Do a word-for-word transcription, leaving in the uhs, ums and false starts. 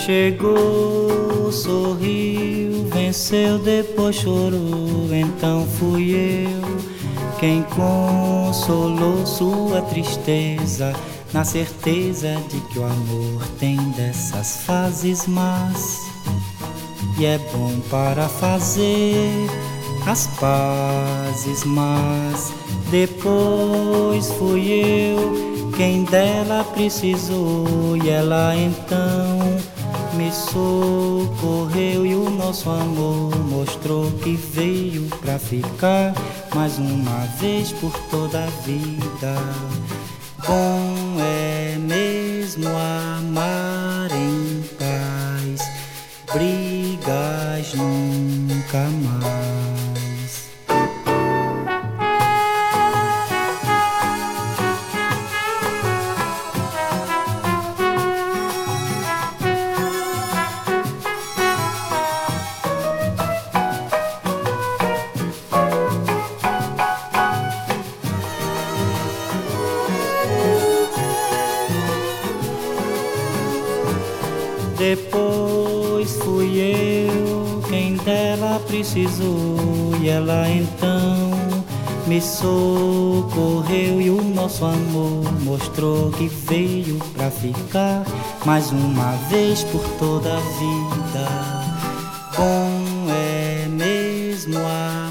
Chegou, sorriu, venceu, depois chorou. Então fui eu quem consolou sua tristeza, na certeza de que o amor tem dessas fases más, e é bom para fazer as pazes. Mas depois fui eu quem dela precisou, e ela então me socorreu, e o nosso amor mostrou que veio pra ficar mais uma vez por toda a vida. Bom é mesmo amar em paz, brigas nunca mais. Depois fui eu quem dela precisou, e ela então me socorreu, e o nosso amor mostrou que veio pra ficar mais uma vez por toda a vida. Bom é mesmo a